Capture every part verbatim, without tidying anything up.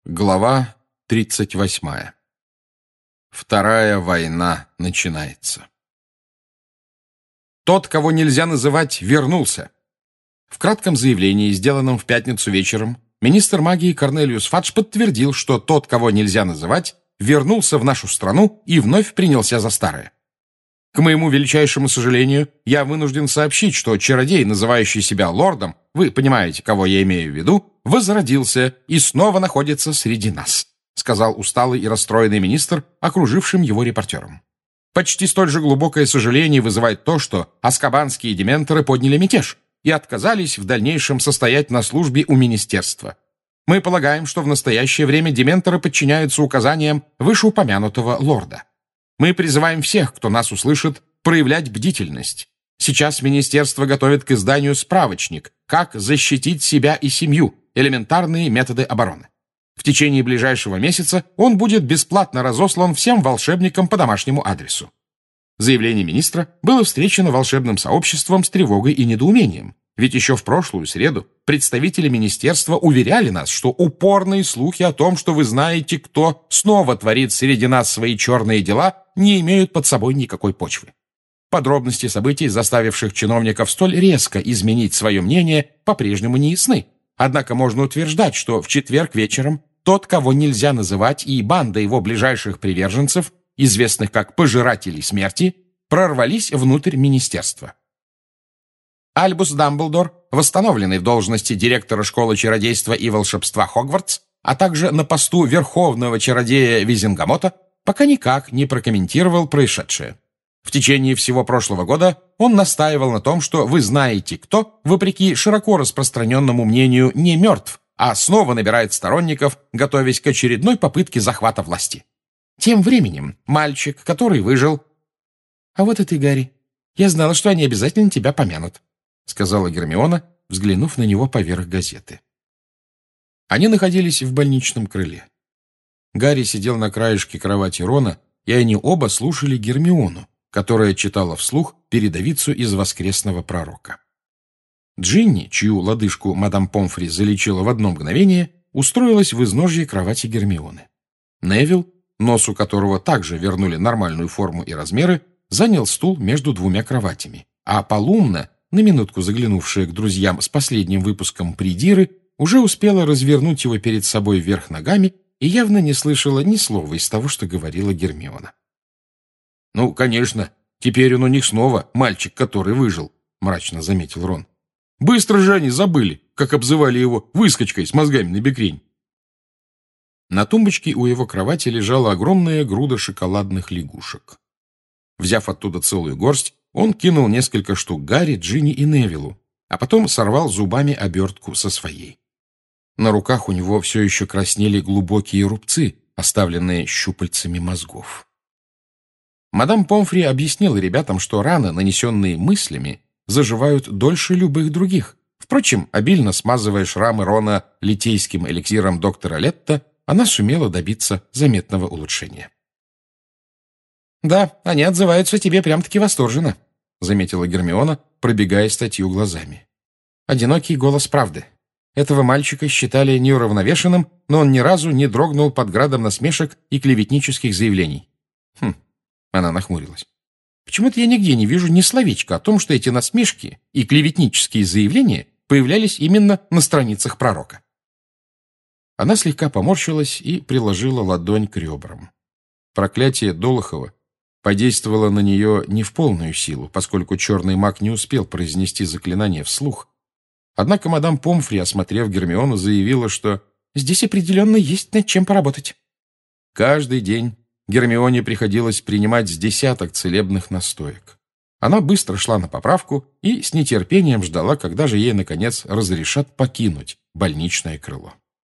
Глава тридцать восьмая. Вторая война начинается. Тот, кого нельзя называть, вернулся. В кратком заявлении, сделанном в пятницу вечером, министр магии Корнелиус Фадж подтвердил, что тот, кого нельзя называть, вернулся в нашу страну и вновь принялся за старое. К моему величайшему сожалению, я вынужден сообщить, что чародей, называющий себя лордом, вы понимаете, кого я имею в виду, возродился и снова находится среди нас, сказал усталый и расстроенный министр окружившим его репортерам. Почти столь же глубокое сожаление вызывает то, что аскабанские дементоры подняли мятеж и отказались в дальнейшем состоять на службе у министерства. Мы полагаем, что в настоящее время дементоры подчиняются указаниям вышеупомянутого лорда. Мы призываем всех, кто нас услышит, проявлять бдительность. Сейчас министерство готовит к изданию справочник «Как защитить себя и семью. Элементарные методы обороны». В течение ближайшего месяца он будет бесплатно разослан всем волшебникам по домашнему адресу. Заявление министра было встречено волшебным сообществом с тревогой и недоумением. Ведь еще в прошлую среду представители министерства уверяли нас, что упорные слухи о том, что вы знаете, кто снова творит среди нас свои черные дела, не имеют под собой никакой почвы. Подробности событий, заставивших чиновников столь резко изменить свое мнение, по-прежнему не ясны. Однако можно утверждать, что в четверг вечером тот, кого нельзя называть, и банда его ближайших приверженцев, известных как «пожиратели смерти», прорвались внутрь министерства. Альбус Дамблдор, восстановленный в должности директора школы чародейства и волшебства Хогвартс, а также на посту верховного чародея Визенгамота, пока никак не прокомментировал происшедшее. В течение всего прошлого года он настаивал на том, что вы знаете кто, вопреки широко распространенному мнению, не мертв, а снова набирает сторонников, готовясь к очередной попытке захвата власти. Тем временем мальчик, который выжил... «А вот и ты, Гарри. Я знала, что они обязательно тебя помянут», — сказала Гермиона, взглянув на него поверх газеты. Они находились в больничном крыле. Гарри сидел на краешке кровати Рона, и они оба слушали Гермиону, которая читала вслух передовицу из «Воскресного пророка». Джинни, чью лодыжку мадам Помфри залечила в одно мгновение, устроилась в изножье кровати Гермионы. Невилл, носу которого также вернули нормальную форму и размеры, занял стул между двумя кроватями, а Полумна, на минутку заглянувшая к друзьям с последним выпуском «Придиры», уже успела развернуть его перед собой вверх ногами и явно не слышала ни слова из того, что говорила Гермиона. «Ну, конечно, теперь он у них снова мальчик, который выжил», — мрачно заметил Рон. «Быстро же они забыли, как обзывали его выскочкой с мозгами на бекрень». На тумбочке у его кровати лежала огромная груда шоколадных лягушек. Взяв оттуда целую горсть, он кинул несколько штук Гарри, Джинни и Невиллу, а потом сорвал зубами обертку со своей. На руках у него все еще краснели глубокие рубцы, оставленные щупальцами мозгов. Мадам Помфри объяснила ребятам, что раны, нанесенные мыслями, заживают дольше любых других. Впрочем, обильно смазывая шрамы Рона литейским эликсиром доктора Летта, она сумела добиться заметного улучшения. «Да, они отзываются тебе прям-таки восторженно», — заметила Гермиона, пробегая статью глазами. «Одинокий голос правды. Этого мальчика считали неуравновешенным, но он ни разу не дрогнул под градом насмешек и клеветнических заявлений». «Хм», — она нахмурилась. «Почему-то я нигде не вижу ни словечка о том, что эти насмешки и клеветнические заявления появлялись именно на страницах пророка». Она слегка поморщилась и приложила ладонь к ребрам. Проклятие Долохова подействовало на нее не в полную силу, поскольку черный маг не успел произнести заклинание вслух. Однако мадам Помфри, осмотрев Гермиону, заявила, что здесь определенно есть над чем поработать. Каждый день Гермионе приходилось принимать с десяток целебных настоек. Она быстро шла на поправку и с нетерпением ждала, когда же ей, наконец, разрешат покинуть больничное крыло.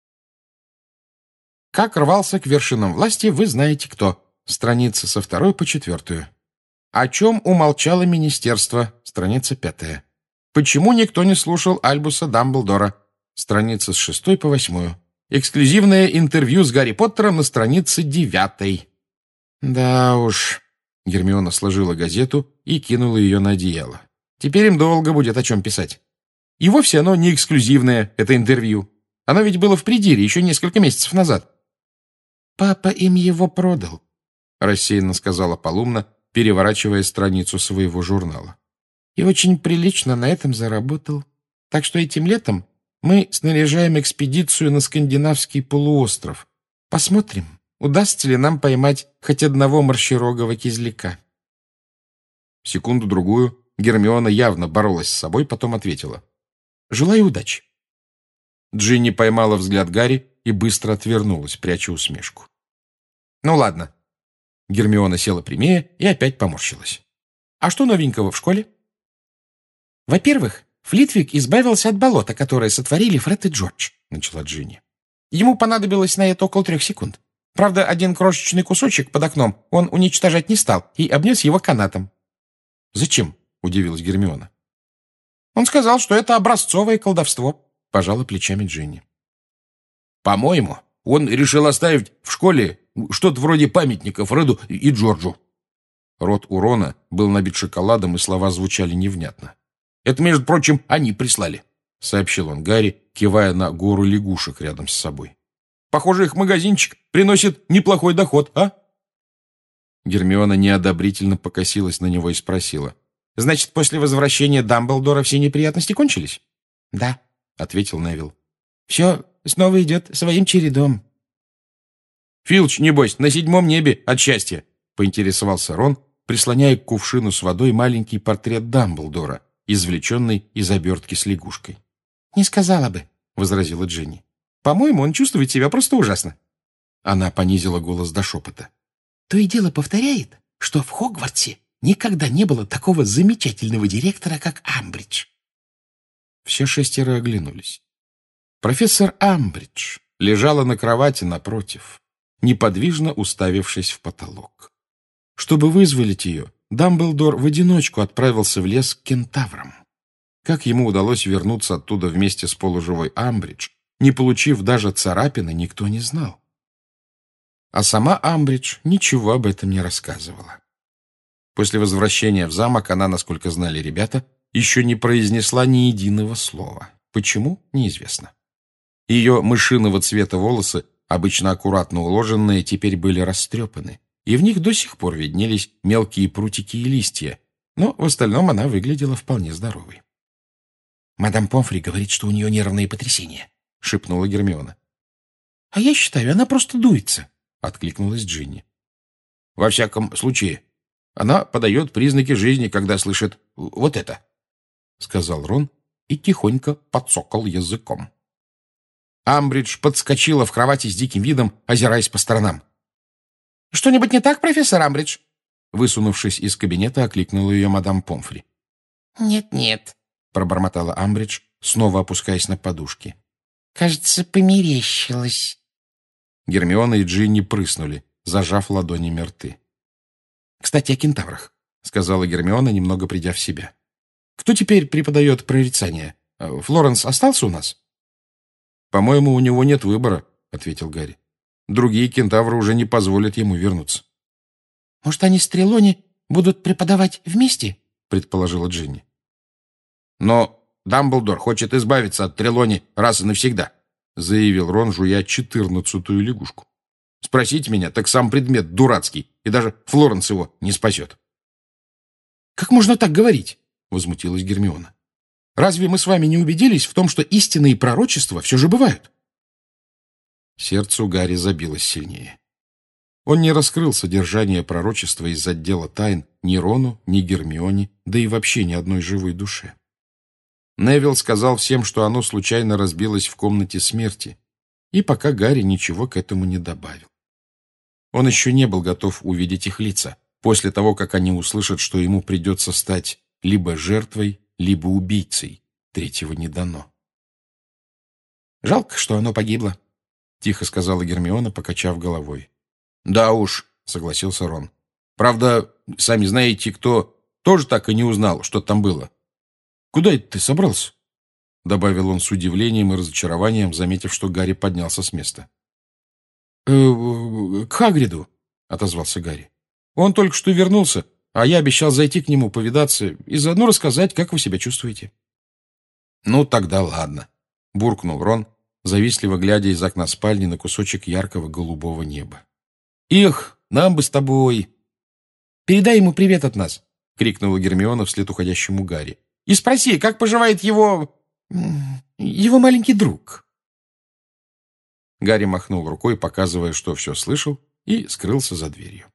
Как рвался к вершинам власти, вы знаете кто. Страница со второй по четвертую. О чем умолчало министерство. Страница пятая. Почему никто не слушал Альбуса Дамблдора? Страница с шестой по восьмую. Эксклюзивное интервью с Гарри Поттером на странице девятой. Да уж. Гермиона сложила газету и кинула ее на одеяло. Теперь им долго будет о чем писать. И вовсе оно не эксклюзивное, это интервью. Оно ведь было в придире еще несколько месяцев назад». «Папа им его продал», — рассеянно сказала Полумна, переворачивая страницу своего журнала. «И очень прилично на этом заработал. Так что этим летом мы снаряжаем экспедицию на скандинавский полуостров. Посмотрим, удастся ли нам поймать хоть одного морщерогого кизляка». Секунду-другую Гермиона явно боролась с собой, потом ответила: «Желаю удачи». Джинни поймала взгляд Гарри и быстро отвернулась, пряча усмешку. «Ну ладно». Гермиона села прямее и опять поморщилась. «А что новенького в школе?» «Во-первых, Флитвик избавился от болота, которое сотворили Фред и Джордж», — начала Джинни. «Ему понадобилось на это около трех секунд. Правда, один крошечный кусочек под окном он уничтожать не стал и обнес его канатом». «Зачем?» — удивилась Гермиона. «Он сказал, что это образцовое колдовство», — пожала плечами Джинни. «По-моему, он решил оставить в школе что-то вроде памятника Фреду и Джорджу». Рот у Рона был набит шоколадом, и слова звучали невнятно. «Это, между прочим, они прислали», — сообщил он Гарри, кивая на гору лягушек рядом с собой. «Похоже, их магазинчик приносит неплохой доход, а?» Гермиона неодобрительно покосилась на него и спросила: «Значит, после возвращения Дамблдора все неприятности кончились?» «Да», — ответил Невилл. «Все снова идет своим чередом». «Филч, небось, на седьмом небе от счастья», — поинтересовался Рон, прислоняя к кувшину с водой маленький портрет Дамблдора, извлеченный из обертки с лягушкой. «Не сказала бы», — возразила Джинни. «По-моему, он чувствует себя просто ужасно». Она понизила голос до шепота. «То и дело повторяет, что в Хогвартсе никогда не было такого замечательного директора, как Амбридж». Все шестеро оглянулись. Профессор Амбридж лежала на кровати напротив, неподвижно уставившись в потолок. Чтобы вызволить ее, Дамблдор в одиночку отправился в лес к кентаврам. Как ему удалось вернуться оттуда вместе с полуживой Амбридж, не получив даже царапины, никто не знал. А сама Амбридж ничего об этом не рассказывала. После возвращения в замок она, насколько знали ребята, еще не произнесла ни единого слова. Почему? Неизвестно. Ее мышиного цвета волосы, обычно аккуратно уложенные, теперь были растрепаны, и в них до сих пор виднелись мелкие прутики и листья, но в остальном она выглядела вполне здоровой. «Мадам Помфри говорит, что у нее нервные потрясения», — шепнула Гермиона. «А я считаю, она просто дуется», — откликнулась Джинни. «Во всяком случае, она подает признаки жизни, когда слышит вот это», — сказал Рон и тихонько подсокал языком. Амбридж подскочила в кровати с диким видом, озираясь по сторонам. «Что-нибудь не так, профессор Амбридж?» Высунувшись из кабинета, окликнула ее мадам Помфри. «Нет-нет», — пробормотала Амбридж, снова опускаясь на подушки. «Кажется, померещилось». Гермиона и Джинни прыснули, зажав ладонями рты. «Кстати, о кентаврах», — сказала Гермиона, немного придя в себя. «Кто теперь преподает прорицание? Флоренс остался у нас?» «По-моему, у него нет выбора», — ответил Гарри. «Другие кентавры уже не позволят ему вернуться». «Может, они с Трелони будут преподавать вместе?» — предположила Джинни. «Но Дамблдор хочет избавиться от Трелони раз и навсегда», — заявил Рон, жуя четырнадцатую лягушку. «Спросите меня, так сам предмет дурацкий, и даже Флоренс его не спасет». «Как можно так говорить?» — возмутилась Гермиона. «Разве мы с вами не убедились в том, что истинные пророчества все же бывают?» Сердце у Гарри забилось сильнее. Он не раскрыл содержание пророчества из отдела тайн ни Рону, ни Гермионе, да и вообще ни одной живой душе. Невилл сказал всем, что оно случайно разбилось в комнате смерти, и пока Гарри ничего к этому не добавил. Он еще не был готов увидеть их лица, после того, как они услышат, что ему придется стать либо жертвой, либо убийцей. Третьего не дано. «Жалко, что оно погибло», — тихо сказала Гермиона, покачав головой. «Да уж», — согласился Рон. «Правда, сами знаете, кто тоже так и не узнал, что там было». «Куда это ты собрался?» — добавил он с удивлением и разочарованием, заметив, что Гарри поднялся с места. «Э, «К Хагриду», — отозвался Гарри. «Он только что вернулся, а я обещал зайти к нему повидаться и заодно рассказать, как вы себя чувствуете». «Ну, тогда ладно», — буркнул Рон завистливо глядя из окна спальни на кусочек яркого голубого неба. «Их, нам бы с тобой!» «Передай ему привет от нас!» — крикнула Гермиона вслед уходящему Гарри. «И спроси, как поживает его... его маленький друг?» Гарри махнул рукой, показывая, что все слышал, и скрылся за дверью.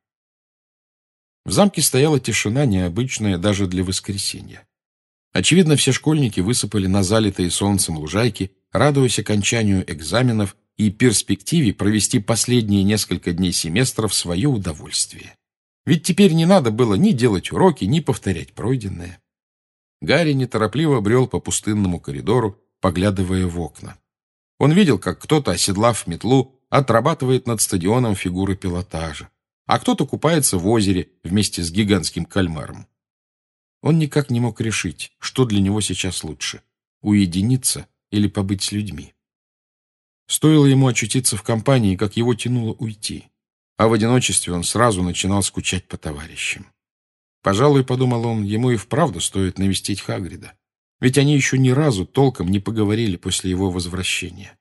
В замке стояла тишина, необычная даже для воскресенья. Очевидно, все школьники высыпали на залитые солнцем лужайки, радуясь окончанию экзаменов и перспективе провести последние несколько дней семестра в свое удовольствие. Ведь теперь не надо было ни делать уроки, ни повторять пройденное. Гарри неторопливо брел по пустынному коридору, поглядывая в окна. Он видел, как кто-то, оседлав метлу, отрабатывает над стадионом фигуры пилотажа, а кто-то купается в озере вместе с гигантским кальмаром. Он никак не мог решить, что для него сейчас лучше — уединиться или побыть с людьми. Стоило ему очутиться в компании, как его тянуло уйти, а в одиночестве он сразу начинал скучать по товарищам. Пожалуй, подумал он, ему и вправду стоит навестить Хагрида, ведь они еще ни разу толком не поговорили после его возвращения.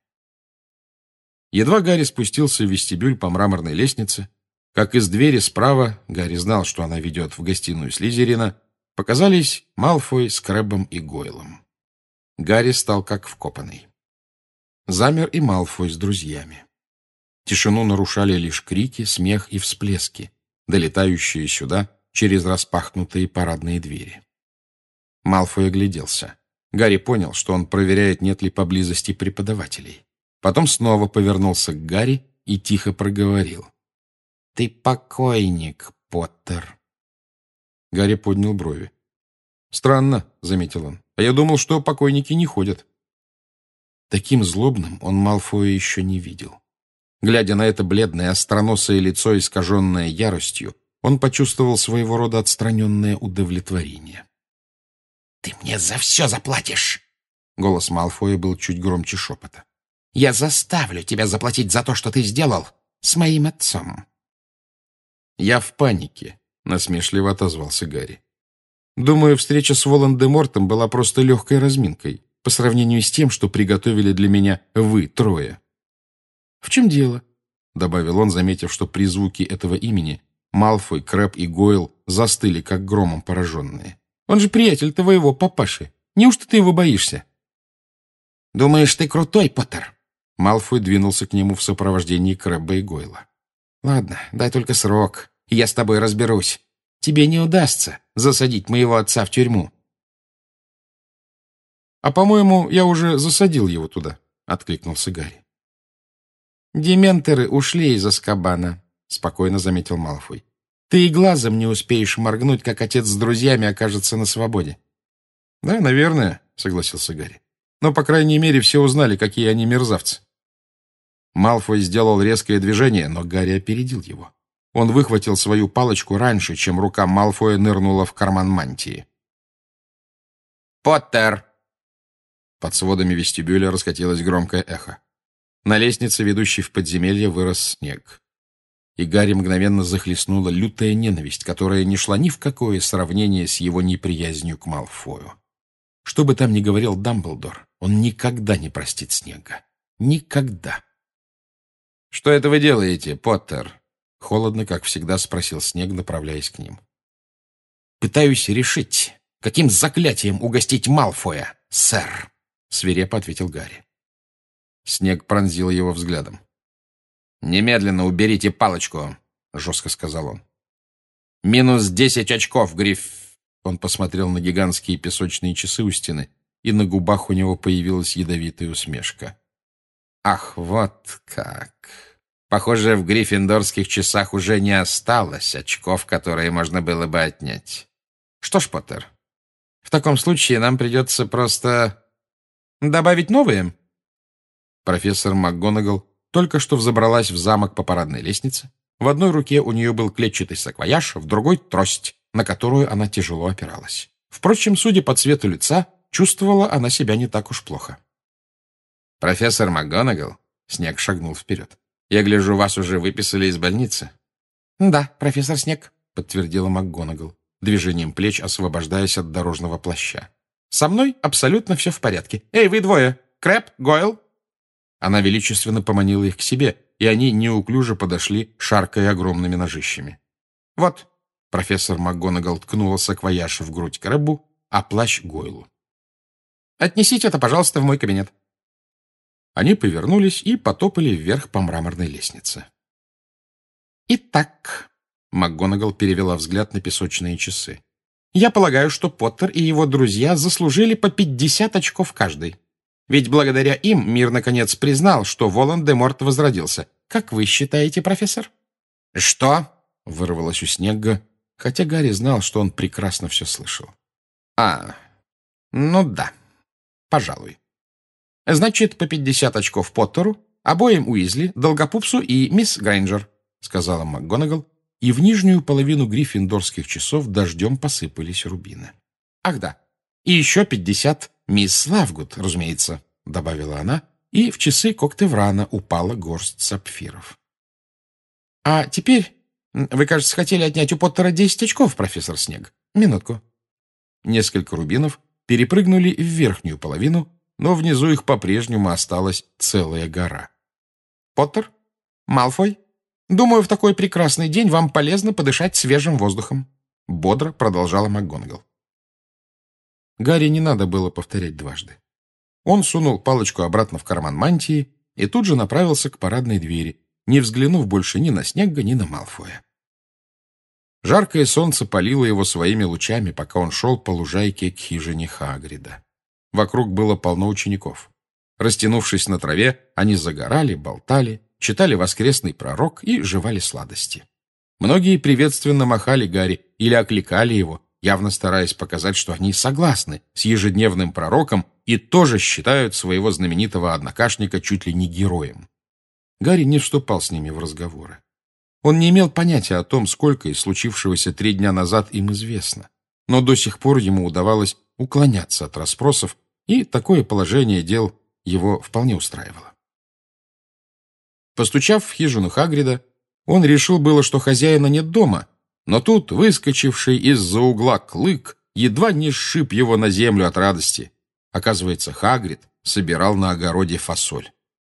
Едва Гарри спустился в вестибюль по мраморной лестнице, как из двери справа, Гарри знал, что она ведет в гостиную Слизерина, показались Малфой с Крэббом и Гойлом. Гарри стал как вкопанный. Замер и Малфой с друзьями. Тишину нарушали лишь крики, смех и всплески, долетающие сюда через распахнутые парадные двери. Малфой огляделся. Гарри понял, что он проверяет, нет ли поблизости преподавателей. Потом снова повернулся к Гарри и тихо проговорил: «Ты покойник, Поттер». Гарри поднял брови. «Странно», — заметил он, — «а я думал, что покойники не ходят». Таким злобным он Малфоя еще не видел. Глядя на это бледное, остроносое лицо, искаженное яростью, он почувствовал своего рода отстраненное удовлетворение. «Ты мне за все заплатишь!» Голос Малфоя был чуть громче шепота. «Я заставлю тебя заплатить за то, что ты сделал с моим отцом». «Я в панике», — насмешливо отозвался Гарри. «Думаю, встреча с Волан-де-Мортом была просто легкой разминкой по сравнению с тем, что приготовили для меня вы трое». «В чем дело?» — добавил он, заметив, что при звуке этого имени Малфой, Крэбб и Гойл застыли, как громом пораженные. «Он же приятель твоего папаши. Неужто ты его боишься?» «Думаешь, ты крутой, Поттер?» Малфой двинулся к нему в сопровождении Крэбба и Гойла. «Ладно, дай только срок, и я с тобой разберусь. Тебе не удастся засадить моего отца в тюрьму». «А, по-моему, я уже засадил его туда», — откликнулся Гарри. «Дементоры ушли из Азкабана», — спокойно заметил Малфой. «Ты и глазом не успеешь моргнуть, как отец с друзьями окажется на свободе». «Да, наверное», — согласился Гарри. «Но, по крайней мере, все узнали, какие они мерзавцы». Малфой сделал резкое движение, но Гарри опередил его. Он выхватил свою палочку раньше, чем рука Малфоя нырнула в карман мантии. «Поттер!» Под сводами вестибюля раскатилось громкое эхо. На лестнице, ведущей в подземелье, вырос снег. И Гарри мгновенно захлестнула лютая ненависть, которая не шла ни в какое сравнение с его неприязнью к Малфою. Что бы там ни говорил Дамблдор, он никогда не простит Снегга. Никогда. «Что это вы делаете, Поттер?» — холодно, как всегда, спросил Снегг, направляясь к ним. «Пытаюсь решить, каким заклятием угостить Малфоя, сэр», — свирепо ответил Гарри. Снегг пронзил его взглядом. «Немедленно уберите палочку», — жестко сказал он. «Минус десять очков, Гриф...» Он посмотрел на гигантские песочные часы у стены, и на губах у него появилась ядовитая усмешка. «Ах, вот как! Похоже, в гриффиндорских часах уже не осталось очков, которые можно было бы отнять. Что ж, Поттер, в таком случае нам придется просто добавить новые». Профессор МакГонагал только что взобралась в замок по парадной лестнице. В одной руке у нее был клетчатый саквояж, в другой — трость, на которую она тяжело опиралась. Впрочем, судя по цвету лица, чувствовала она себя не так уж плохо. «Профессор МакГонагал», — Снегг шагнул вперед, — «я гляжу, вас уже выписали из больницы». «Да, профессор Снегг», — подтвердила МакГонагал, движением плеч освобождаясь от дорожного плаща. «Со мной абсолютно все в порядке. Эй, вы двое! Крэбб, Гойл!» Она величественно поманила их к себе, и они неуклюже подошли, шаркая огромными ножищами. «Вот», — профессор МакГонагал ткнула саквояж в грудь Крэббу, а плащ Гойлу. «Отнесите это, пожалуйста, в мой кабинет». Они повернулись и потопали вверх по мраморной лестнице. «Итак», — МакГонагал перевела взгляд на песочные часы, «я полагаю, что Поттер и его друзья заслужили по пятьдесят очков каждый. Ведь благодаря им мир, наконец, признал, что Волан-де-Морт возродился. Как вы считаете, профессор?» «Что?» — вырвалось у Снегга, хотя Гарри знал, что он прекрасно все слышал. «А, ну да, пожалуй. Значит, по пятьдесят очков Поттеру, обоим Уизли, Долгопупсу и мисс Грейнджер», — сказала МакГонагал, и в нижнюю половину гриффиндорских часов дождем посыпались рубины. «Ах да, и еще пятьдесят мисс Лавгуд, разумеется», — добавила она, и в часы Коктеврана упала горсть сапфиров. «А теперь вы, кажется, хотели отнять у Поттера десять очков, профессор Снегг. Минутку». Несколько рубинов перепрыгнули в верхнюю половину, но внизу их по-прежнему осталась целая гора. «Поттер? Малфой? Думаю, в такой прекрасный день вам полезно подышать свежим воздухом», — бодро продолжала МакГонагал. Гарри не надо было повторять дважды. Он сунул палочку обратно в карман мантии и тут же направился к парадной двери, не взглянув больше ни на Снегга, ни на Малфоя. Жаркое солнце палило его своими лучами, пока он шел по лужайке к хижине Хагрида. Вокруг было полно учеников. Растянувшись на траве, они загорали, болтали, читали воскресный пророк и жевали сладости. Многие приветственно махали Гарри или окликали его, явно стараясь показать, что они согласны с ежедневным пророком и тоже считают своего знаменитого однокашника чуть ли не героем. Гарри не вступал с ними в разговоры. Он не имел понятия о том, сколько из случившегося три дня назад им известно, но до сих пор ему удавалось уклоняться от расспросов, и такое положение дел его вполне устраивало. Постучав в хижину Хагрида, он решил было, что хозяина нет дома, но тут выскочивший из-за угла Клык едва не сшиб его на землю от радости. Оказывается, Хагрид собирал на огороде фасоль.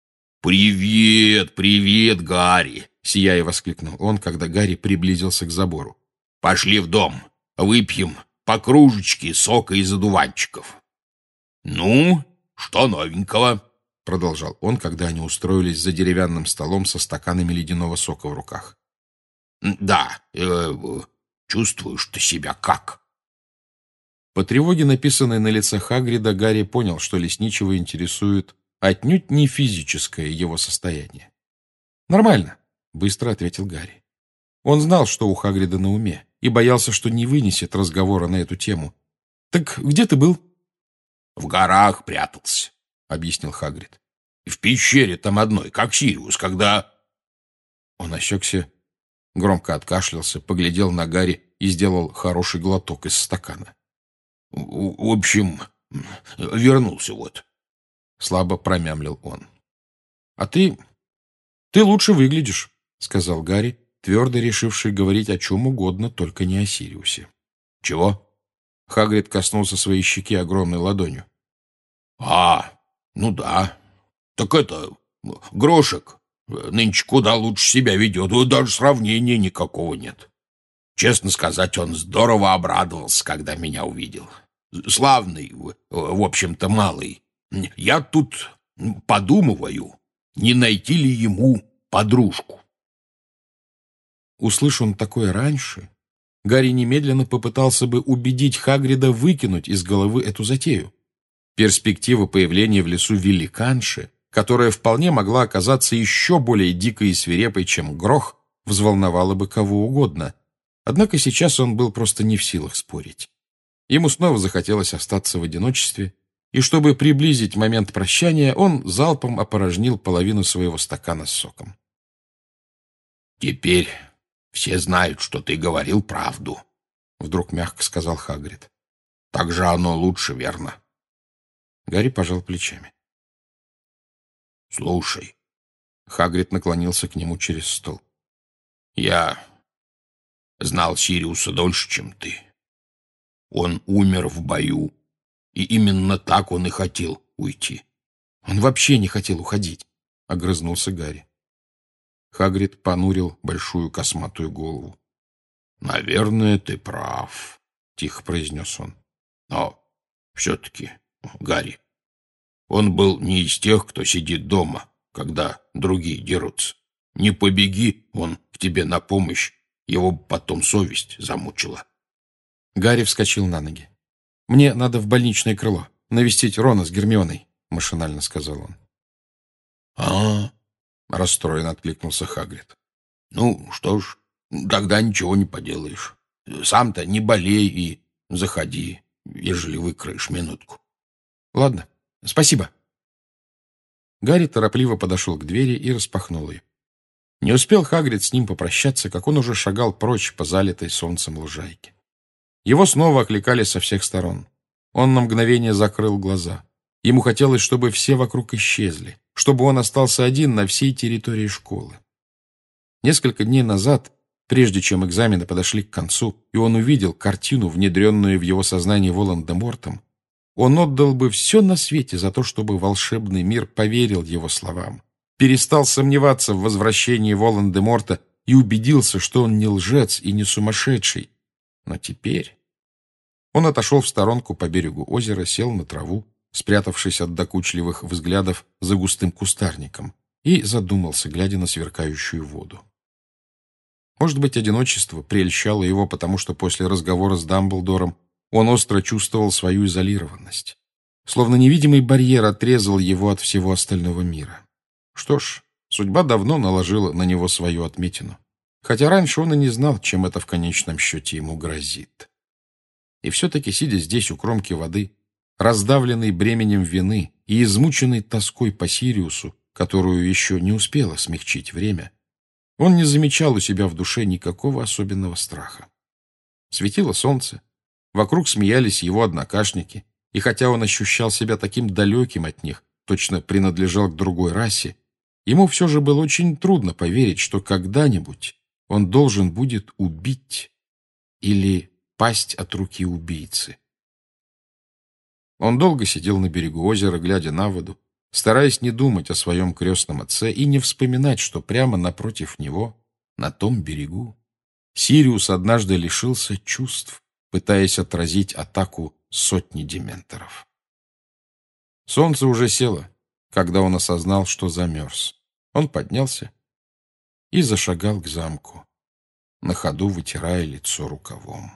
«Привет, привет, Гарри!» — сияя воскликнул он, когда Гарри приблизился к забору. «Пошли в дом, выпьем по кружечке сока из одуванчиков». «Ну, что новенького?» — продолжал он, когда они устроились за деревянным столом со стаканами ледяного сока в руках. «Да, э, чувствуешь ты себя как?» По тревоге, написанной на лице Хагрида, Гарри понял, что лесничего интересует отнюдь не физическое его состояние. «Нормально», — быстро ответил Гарри. Он знал, что у Хагрида на уме, и боялся, что не вынесет разговора на эту тему. «Так где ты был?» «В горах прятался», — объяснил Хагрид. «В пещере там одной, как Сириус, когда...» Он осекся, громко откашлялся, поглядел на Гарри и сделал хороший глоток из стакана. «В общем, вернулся вот», — слабо промямлил он. «А ты... ты лучше выглядишь», — сказал Гарри, твердо решивший говорить о чем угодно, только не о Сириусе. «Чего?» Хагрид коснулся своей щеки огромной ладонью. «А, ну да. Так это, Грошек нынче куда лучше себя ведет, даже сравнения никакого нет. Честно сказать, он здорово обрадовался, когда меня увидел. Славный, в общем-то, малый. Я тут подумываю, не найти ли ему подружку». Услышь он такое раньше, Гарри немедленно попытался бы убедить Хагрида выкинуть из головы эту затею. Перспектива появления в лесу великанши, которая вполне могла оказаться еще более дикой и свирепой, чем Грох, взволновала бы кого угодно. Однако сейчас он был просто не в силах спорить. Ему снова захотелось остаться в одиночестве, и чтобы приблизить момент прощания, он залпом опорожнил половину своего стакана с соком. «Теперь все знают, что ты говорил правду», — вдруг мягко сказал Хагрид. «Так же оно лучше, верно?» Гарри пожал плечами. «Слушай», — Хагрид наклонился к нему через стол. «Я знал Сириуса дольше, чем ты. Он умер в бою, и именно так он и хотел уйти». «Он вообще не хотел уходить», — огрызнулся Гарри. Хагрид понурил большую косматую голову. «Наверное, ты прав», — тихо произнес он. «Но все-таки, Гарри, он был не из тех, кто сидит дома, когда другие дерутся. Не побеги он к тебе на помощь, его потом совесть замучила». Гарри вскочил на ноги. «Мне надо в больничное крыло, навестить Рона с Гермионой», — машинально сказал он. «А-а-а», — расстроенно откликнулся Хагрид. «Ну, что ж, тогда ничего не поделаешь. Сам-то не болей и заходи, ежели выкроешь минутку». «Ладно, спасибо». Гарри торопливо подошел к двери и распахнул ее. Не успел Хагрид с ним попрощаться, как он уже шагал прочь по залитой солнцем лужайке. Его снова окликали со всех сторон. Он на мгновение закрыл глаза. Ему хотелось, чтобы все вокруг исчезли, чтобы он остался один на всей территории школы. Несколько дней назад, прежде чем экзамены подошли к концу, и он увидел картину, внедренную в его сознание Волан-де-Мортом, он отдал бы все на свете за то, чтобы волшебный мир поверил его словам, перестал сомневаться в возвращении Волан-де-Морта и убедился, что он не лжец и не сумасшедший. Но теперь... Он отошел в сторонку по берегу озера, сел на траву, спрятавшись от докучливых взглядов за густым кустарником, и задумался, глядя на сверкающую воду. Может быть, одиночество прельщало его, потому что после разговора с Дамблдором он остро чувствовал свою изолированность. Словно невидимый барьер отрезал его от всего остального мира. Что ж, судьба давно наложила на него свою отметину. Хотя раньше он и не знал, чем это в конечном счете ему грозит. И все-таки, сидя здесь у кромки воды, раздавленный бременем вины и измученный тоской по Сириусу, которую еще не успело смягчить время, он не замечал у себя в душе никакого особенного страха. Светило солнце, вокруг смеялись его однокашники, и хотя он ощущал себя таким далеким от них, точно принадлежал к другой расе, ему все же было очень трудно поверить, что когда-нибудь он должен будет убить или пасть от руки убийцы. Он долго сидел на берегу озера, глядя на воду, стараясь не думать о своем крестном отце и не вспоминать, что прямо напротив него, на том берегу, Сириус однажды лишился чувств, пытаясь отразить атаку сотни дементоров. Солнце уже село, когда он осознал, что замерз. Он поднялся и зашагал к замку, на ходу вытирая лицо рукавом.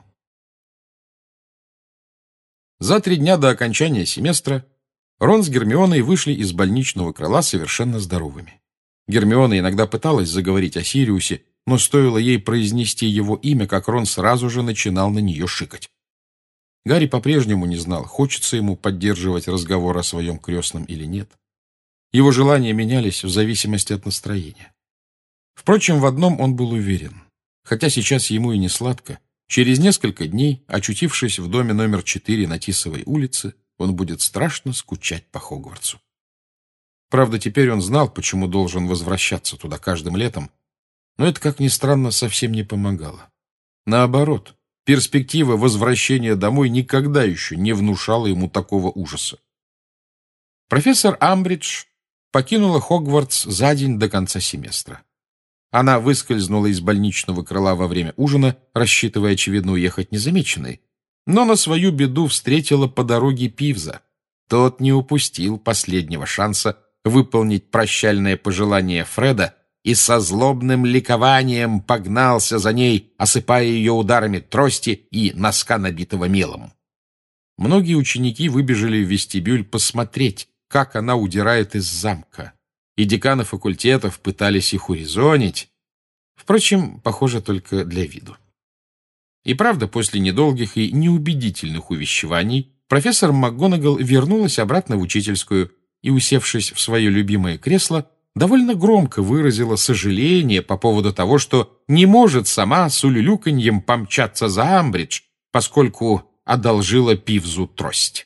За три дня до окончания семестра Рон с Гермионой вышли из больничного крыла совершенно здоровыми. Гермиона иногда пыталась заговорить о Сириусе, но стоило ей произнести его имя, как Рон сразу же начинал на нее шикать. Гарри по-прежнему не знал, хочется ему поддерживать разговор о своем крестном или нет. Его желания менялись в зависимости от настроения. Впрочем, в одном он был уверен. Хотя сейчас ему и не сладко, через несколько дней, очутившись в доме номер четыре на Тисовой улице, он будет страшно скучать по Хогвартсу. Правда, теперь он знал, почему должен возвращаться туда каждым летом, но это, как ни странно, совсем не помогало. Наоборот, перспектива возвращения домой никогда еще не внушала ему такого ужаса. Профессор Амбридж покинула Хогвартс за день до конца семестра. Она выскользнула из больничного крыла во время ужина, рассчитывая, очевидно, уехать незамеченной, но на свою беду встретила по дороге Пивза. Тот не упустил последнего шанса выполнить прощальное пожелание Фреда и со злобным ликованием погнался за ней, осыпая ее ударами трости и носка, набитого мелом. Многие ученики выбежали в вестибюль посмотреть, как она удирает из замка, и деканы факультетов пытались их урезонить, впрочем, похоже, только для виду. И правда, после недолгих и неубедительных увещеваний профессор МакГонагал вернулась обратно в учительскую и, усевшись в свое любимое кресло, довольно громко выразила сожаление по поводу того, что не может сама с улюлюканьем помчаться за Амбридж, поскольку одолжила Пивзу трость.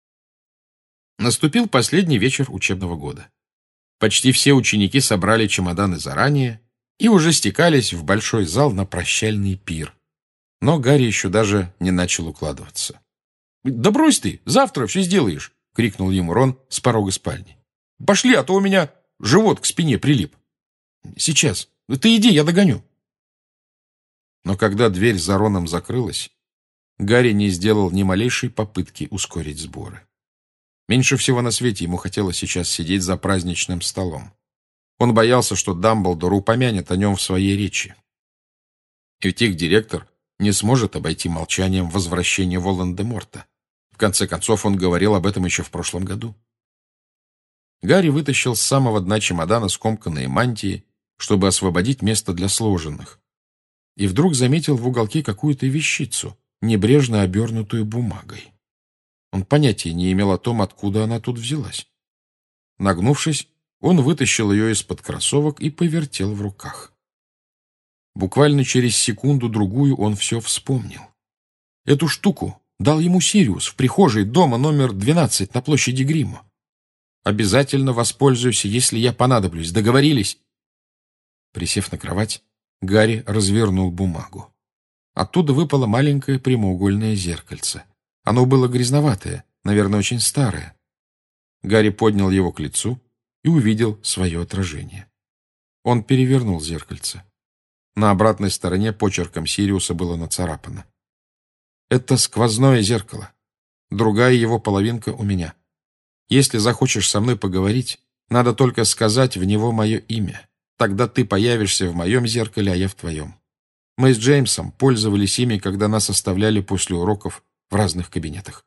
Наступил последний вечер учебного года. Почти все ученики собрали чемоданы заранее и уже стекались в большой зал на прощальный пир. Но Гарри еще даже не начал укладываться. «Да брось ты, завтра все сделаешь!» — крикнул ему Рон с порога спальни. «Пошли, а то у меня живот к спине прилип. Сейчас. Ты иди, я догоню. Но когда дверь за Роном закрылась, Гарри не сделал ни малейшей попытки ускорить сборы. Меньше всего на свете ему хотелось сейчас сидеть за праздничным столом. Он боялся, что Дамблдор упомянет о нем в своей речи. Ведь их директор не сможет обойти молчанием возвращение Волан-де-Морта. В конце концов, он говорил об этом еще в прошлом году. Гарри вытащил с самого дна чемодана скомканные мантии, чтобы освободить место для сложенных. И вдруг заметил в уголке какую-то вещицу, небрежно обернутую бумагой. Он понятия не имел о том, откуда она тут взялась. Нагнувшись, он вытащил ее из-под кроссовок и повертел в руках. Буквально через секунду-другую он все вспомнил. Эту штуку дал ему Сириус в прихожей дома номер двенадцать на площади Гримма. Обязательно воспользуюсь, если я понадоблюсь. Договорились? Присев на кровать, Гарри развернул бумагу. Оттуда выпало маленькое прямоугольное зеркальце. Оно было грязноватое, наверное, очень старое. Гарри поднял его к лицу и увидел свое отражение. Он перевернул зеркальце. На обратной стороне почерком Сириуса было нацарапано: «Это сквозное зеркало. Другая его половинка у меня. Если захочешь со мной поговорить, надо только сказать в него мое имя. Тогда ты появишься в моем зеркале, а я в твоем. Мы с Джеймсом пользовались ими, когда нас оставляли после уроков в разных кабинетах».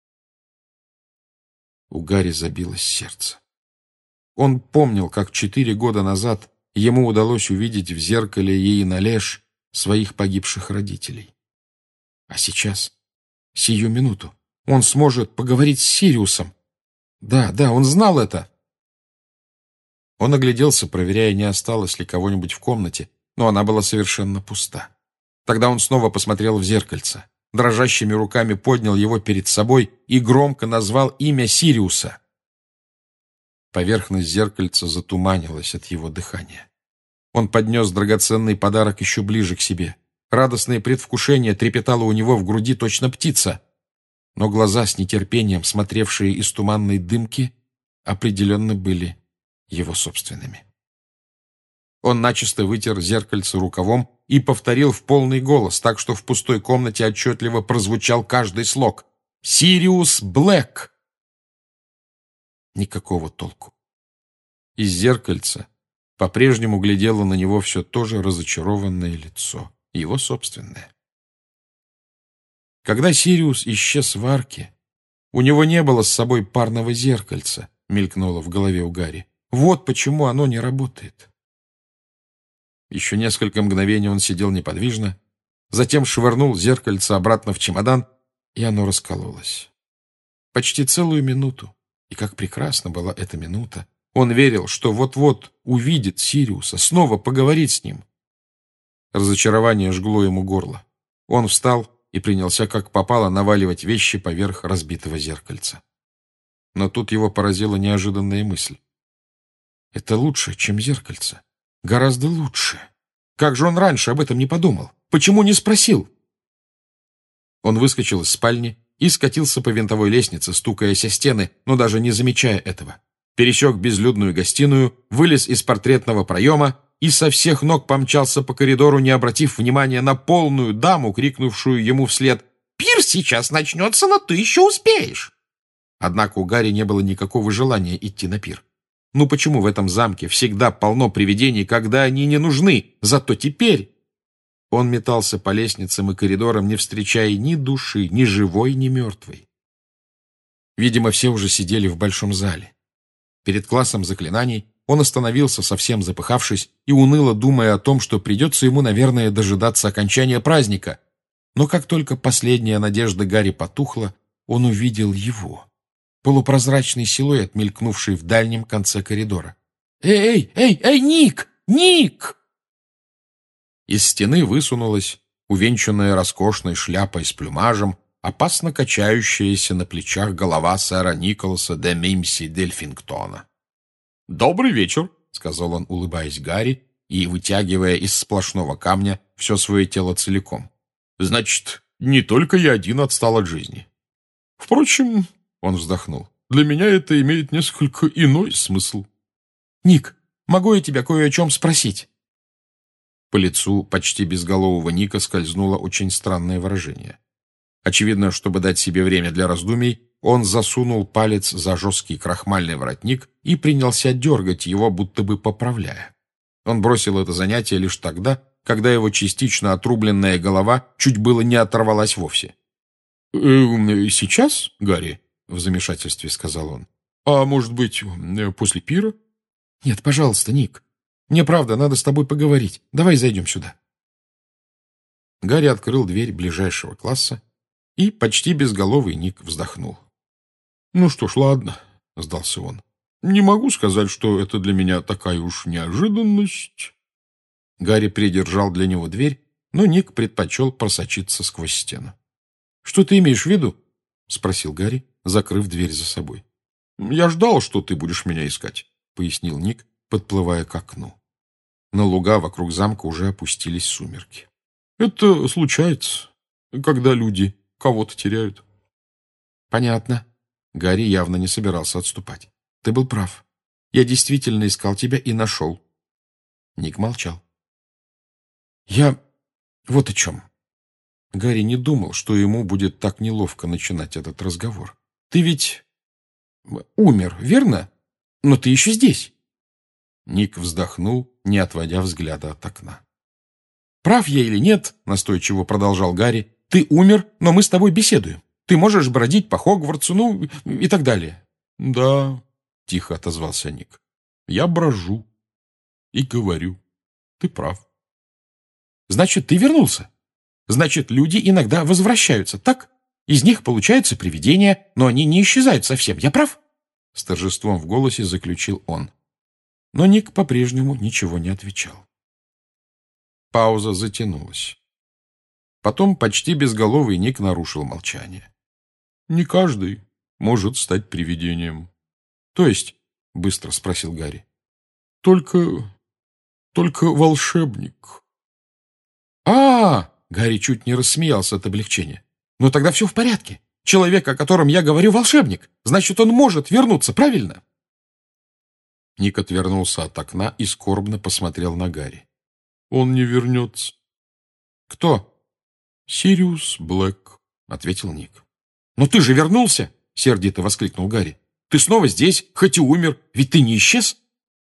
У Гарри забилось сердце. Он помнил, как четыре года назад ему удалось увидеть в зеркале Йеи-Налеш своих погибших родителей. А сейчас, сию минуту, он сможет поговорить с Сириусом. Да, да, он знал это. Он огляделся, проверяя, не осталось ли кого-нибудь в комнате, но она была совершенно пуста. Тогда он снова посмотрел в зеркальце, дрожащими руками поднял его перед собой и громко назвал имя Сириуса. Поверхность зеркальца затуманилась от его дыхания. Он поднес драгоценный подарок еще ближе к себе. Радостное предвкушение трепетало у него в груди, точно птица. Но глаза, с нетерпением смотревшие из туманной дымки, определенно были его собственными. Он начисто вытер зеркальце рукавом и повторил в полный голос, так что в пустой комнате отчетливо прозвучал каждый слог: «Сириус Блэк!» Никакого толку. Из зеркальца по-прежнему глядело на него все то же разочарованное лицо, его собственное. Когда Сириус исчез в арке, у него не было с собой парного зеркальца, мелькнуло в голове у Гарри. Вот почему оно не работает. Еще несколько мгновений он сидел неподвижно, затем швырнул зеркальце обратно в чемодан, и оно раскололось. Почти целую минуту, и как прекрасна была эта минута, он верил, что вот-вот увидит Сириуса, снова поговорит с ним. Разочарование жгло ему горло. Он встал и принялся как попало наваливать вещи поверх разбитого зеркальца. Но тут его поразила неожиданная мысль. Это лучше, чем зеркальце. Гораздо лучше. Как же он раньше об этом не подумал? Почему не спросил? Он выскочил из спальни и скатился по винтовой лестнице, стукаясь о стены, но даже не замечая этого. Пересек безлюдную гостиную, вылез из портретного проема и со всех ног помчался по коридору, не обратив внимания на полную даму, крикнувшую ему вслед: «Пир сейчас начнется, но ты еще успеешь!» Однако у Гарри не было никакого желания идти на пир. Ну почему в этом замке всегда полно привидений, когда они не нужны? Зато теперь он метался по лестницам и коридорам, не встречая ни души, ни живой, ни мертвой. Видимо, все уже сидели в большом зале. Перед классом заклинаний он остановился, совсем запыхавшись, и уныло думая о том, что придется ему, наверное, дожидаться окончания праздника. Но как только последняя надежда Гарри потухла, он увидел его. Полупрозрачный силуэт, мелькнувший в дальнем конце коридора. «Эй, эй, эй, эй, Ник! Ник!» Из стены высунулась, увенчанная роскошной шляпой с плюмажем, опасно качающаяся на плечах голова сэра Николаса де Мимси Дельфингтона. «Добрый вечер», — сказал он, улыбаясь Гарри и вытягивая из сплошного камня все свое тело целиком. «Значит, не только я один отстал от жизни. Впрочем...» — он вздохнул. «Для меня это имеет несколько иной смысл. Ник, могу я тебя кое о чем спросить?» По лицу почти безголового Ника скользнуло очень странное выражение. Очевидно, чтобы дать себе время для раздумий, он засунул палец за жесткий крахмальный воротник и принялся дергать его, будто бы поправляя. Он бросил это занятие лишь тогда, когда его частично отрубленная голова чуть было не оторвалась вовсе. «Э, «Сейчас, Гарри?» — в замешательстве сказал он. «А может быть, после пира?» «Нет, пожалуйста, Ник. Мне правда, надо с тобой поговорить. Давай зайдем сюда». Гарри открыл дверь ближайшего класса, и почти безголовый Ник вздохнул. «Ну что ж, ладно», — сдался он. «Не могу сказать, что это для меня такая уж неожиданность». Гарри придержал для него дверь, но Ник предпочел просочиться сквозь стену. «Что ты имеешь в виду?» — спросил Гарри, закрыв дверь за собой. «Я ждал, что ты будешь меня искать», — пояснил Ник, подплывая к окну. На луга вокруг замка уже опустились сумерки. «Это случается, когда люди кого-то теряют». «Понятно». Гарри явно не собирался отступать. «Ты был прав. Я действительно искал тебя и нашел». Ник молчал. «Я вот о чем». Гарри не думал, что ему будет так неловко начинать этот разговор. «Ты ведь умер, верно? Но ты еще здесь». Ник вздохнул, не отводя взгляда от окна. «Прав я или нет, — настойчиво продолжал Гарри, — ты умер, но мы с тобой беседуем. Ты можешь бродить по Хогвартсу, ну, и так далее». «Да, — тихо отозвался Ник, — я брожу и говорю. Ты прав». «Значит, ты вернулся? Значит, люди иногда возвращаются, так? Из них получаются привидения, но они не исчезают совсем. Я прав?» С торжеством в голосе заключил он. Но Ник по-прежнему ничего не отвечал. Пауза затянулась. Потом почти безголовый Ник нарушил молчание. «Не каждый может стать привидением». «То есть?» — быстро спросил Гарри. «Только... только волшебник». «А-а-а!» — Гарри чуть не рассмеялся от облегчения. «Ну тогда все в порядке. Человек, о котором я говорю, волшебник. Значит, он может вернуться, правильно?» Ник отвернулся от окна и скорбно посмотрел на Гарри. «Он не вернется». «Кто?» «Сириус Блэк», — ответил Ник. «Но ты же вернулся!» — сердито воскликнул Гарри. «Ты снова здесь, хоть и умер, ведь ты не исчез?»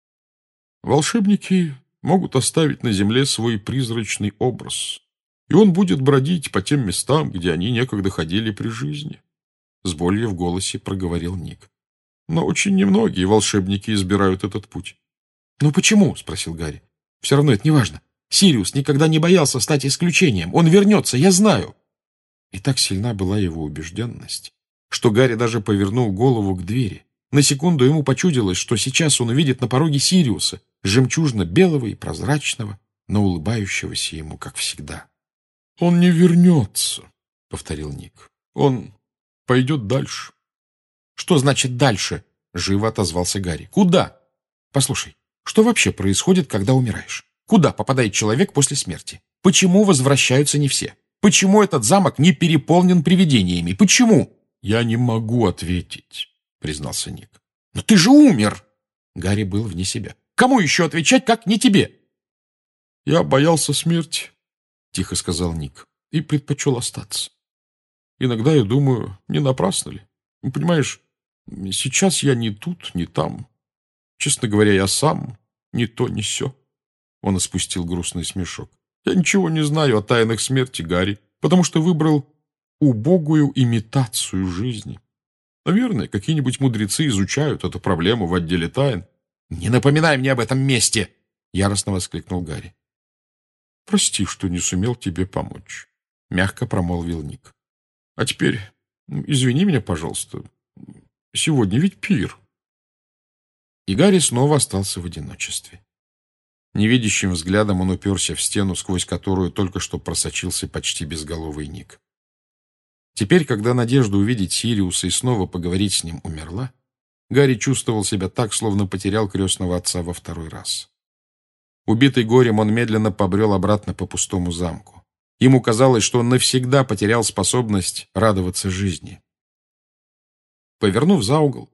«Волшебники могут оставить на земле свой призрачный образ, и он будет бродить по тем местам, где они некогда ходили при жизни», — с болью в голосе проговорил Ник. «Но очень немногие волшебники избирают этот путь». «Ну почему?» — спросил Гарри. «Все равно это не важно. Сириус никогда не боялся стать исключением. Он вернется, я знаю». И так сильна была его убежденность, что Гарри даже повернул голову к двери. На секунду ему почудилось, что сейчас он увидит на пороге Сириуса, жемчужно-белого и прозрачного, но улыбающегося ему, как всегда. «Он не вернется», — повторил Ник. «Он пойдет дальше». «Что значит «дальше»?» — живо отозвался Гарри. «Куда? Послушай, что вообще происходит, когда умираешь? Куда попадает человек после смерти? Почему возвращаются не все? Почему этот замок не переполнен привидениями? Почему?» «Я не могу ответить», — признался Ник. «Но ты же умер!» Гарри был вне себя. «Кому еще отвечать, как не тебе?» «Я боялся смерти», — тихо сказал Ник, — «и предпочел остаться. Иногда я думаю, не напрасно ли? Понимаешь, сейчас я ни тут, ни там. Честно говоря, я сам ни то, ни сё». Он испустил грустный смешок. «Я ничего не знаю о тайнах смерти, Гарри, потому что выбрал убогую имитацию жизни. Наверное, какие-нибудь мудрецы изучают эту проблему в отделе тайн». «Не напоминай мне об этом месте!» — яростно воскликнул Гарри. «Прости, что не сумел тебе помочь», — мягко промолвил Ник. «А теперь извини меня, пожалуйста. Сегодня ведь пир». И Гарри снова остался в одиночестве. Невидящим взглядом он уперся в стену, сквозь которую только что просочился почти безголовый Ник. Теперь, когда надежда увидеть Сириуса и снова поговорить с ним умерла, Гарри чувствовал себя так, словно потерял крестного отца во второй раз. Убитый горем, он медленно побрел обратно по пустому замку. Ему казалось, что он навсегда потерял способность радоваться жизни. Повернув за угол,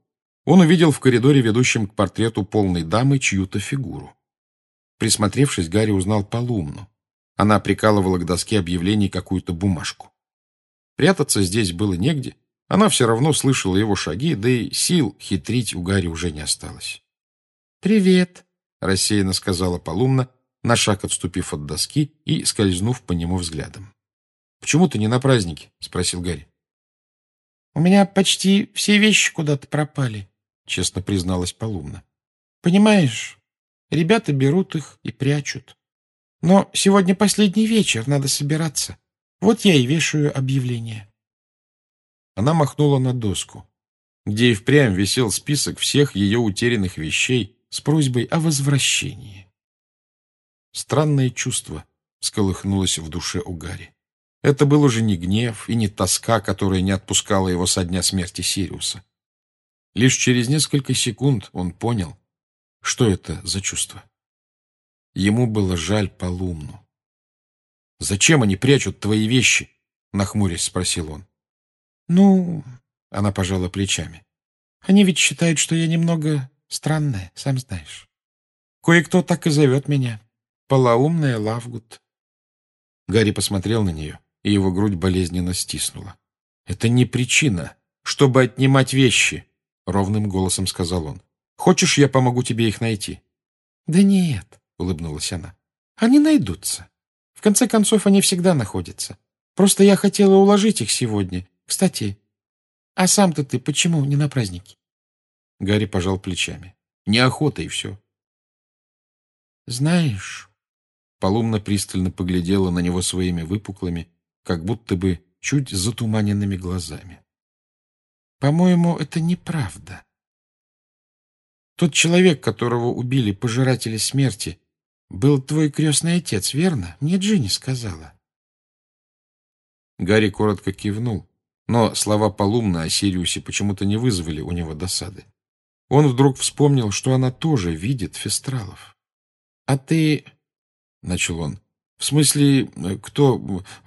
он увидел в коридоре, ведущем к портрету полной дамы, чью-то фигуру. Присмотревшись, Гарри узнал Полумну. Она прикалывала к доске объявлений какую-то бумажку. Прятаться здесь было негде. Она все равно слышала его шаги, да и сил хитрить у Гарри уже не осталось. «Привет», — рассеянно сказала Полумна, на шаг отступив от доски и скользнув по нему взглядом. «Почему ты не на празднике?» — спросил Гарри. «У меня почти все вещи куда-то пропали», — честно призналась Полумна. «Понимаешь, ребята берут их и прячут. Но сегодня последний вечер, надо собираться. Вот я и вешаю объявление». Она махнула на доску, где и впрямь висел список всех ее утерянных вещей с просьбой о возвращении. Странное чувство всколыхнулось в душе у Гарри. Это был уже не гнев и не тоска, которая не отпускала его со дня смерти Сириуса. Лишь через несколько секунд он понял, что это за чувство. Ему было жаль Полумну. «Зачем они прячут твои вещи?» — нахмурясь спросил он. «Ну...» — она пожала плечами. «Они ведь считают, что я немного странная, сам знаешь. Кое-кто так и зовет меня. Полоумная Лавгуд». Гарри посмотрел на нее, и его грудь болезненно стиснула. «Это не причина, чтобы отнимать вещи», — ровным голосом сказал он. «Хочешь, я помогу тебе их найти?» «Да нет», — улыбнулась она. «Они найдутся. В конце концов, они всегда находятся. Просто я хотела уложить их сегодня. Кстати, а сам-то ты почему не на празднике?» Гарри пожал плечами. «Неохота, и все». «Знаешь...» Полумна пристально поглядела на него своими выпуклыми, как будто бы чуть затуманенными глазами. «По-моему, это неправда. Тот человек, которого убили пожиратели смерти, был твой крестный отец, верно? Мне Джинни сказала». Гарри коротко кивнул, но слова Полумны о Сириусе почему-то не вызвали у него досады. Он вдруг вспомнил, что она тоже видит фестралов. «А ты...» — начал он. — В смысле, кто...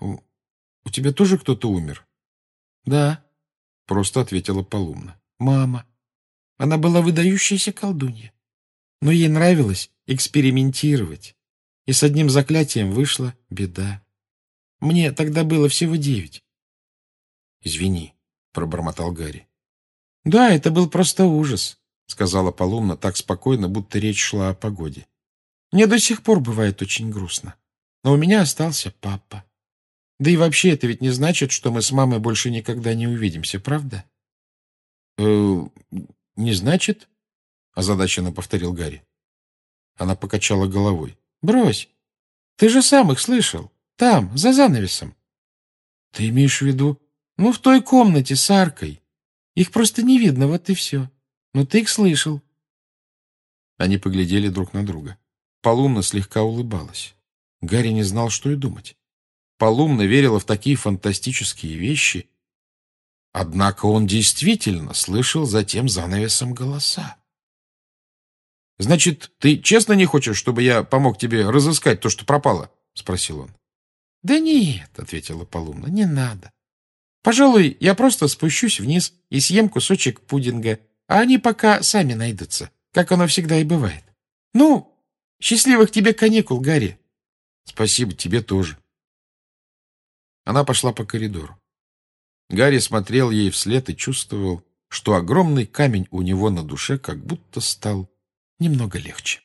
У тебя тоже кто-то умер? — Да, — просто ответила Полумна. — мама. Она была выдающаяся колдунья. Но ей нравилось экспериментировать. И с одним заклятием вышла беда. Мне тогда было всего девять. — Извини, — пробормотал Гарри. — Да, это был просто ужас, — сказала Полумна так спокойно, будто речь шла о погоде. Мне до сих пор бывает очень грустно. Но у меня остался папа. Да и вообще это ведь не значит, что мы с мамой больше никогда не увидимся, правда? — Э, не значит? — озадаченно повторил Гарри. Она покачала головой. — Брось. Ты же сам их слышал. Там, за занавесом. — Ты имеешь в виду? — Ну, в той комнате с аркой. Их просто не видно, вот и все. Но ты их слышал. Они поглядели друг на друга. Полумна слегка улыбалась. Гарри не знал, что и думать. Полумна верила в такие фантастические вещи, однако он действительно слышал за тем занавесом голоса. — Значит, ты честно не хочешь, чтобы я помог тебе разыскать то, что пропало? — спросил он. — Да нет, — ответила Полумна, — не надо. Пожалуй, я просто спущусь вниз и съем кусочек пудинга, а они пока сами найдутся, как оно всегда и бывает. Ну, счастливых тебе каникул, Гарри. — Спасибо, тебе тоже. Она пошла по коридору. Гарри смотрел ей вслед и чувствовал, что огромный камень у него на душе как будто стал немного легче.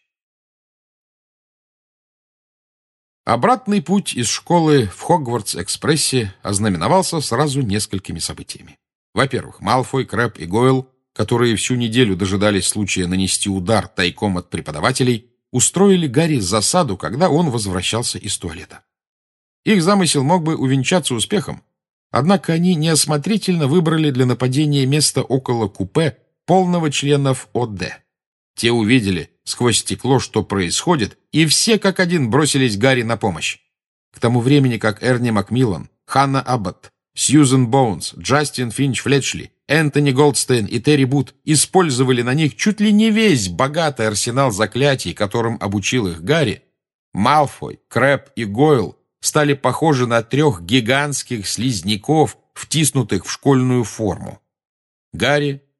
Обратный путь из школы в Хогвартс-экспрессе ознаменовался сразу несколькими событиями. Во-первых, Малфой, Крэб и Гойл, которые всю неделю дожидались случая нанести удар тайком от преподавателей, устроили Гарри засаду, когда он возвращался из туалета. Их замысел мог бы увенчаться успехом, однако они неосмотрительно выбрали для нападения место около купе, полного членов О Д. Те увидели сквозь стекло, что происходит, и все как один бросились Гарри на помощь. К тому времени, как Эрни Макмиллан, Ханна Абботт, Сьюзен Боунс, Джастин Финч-Флетчли, Энтони Голдстейн и Терри Бут использовали на них чуть ли не весь богатый арсенал заклятий, которым обучил их Гарри, Малфой, Крэб и Гойл стали похожи на трех гигантских слизняков, втиснутых в школьную форму. Гарри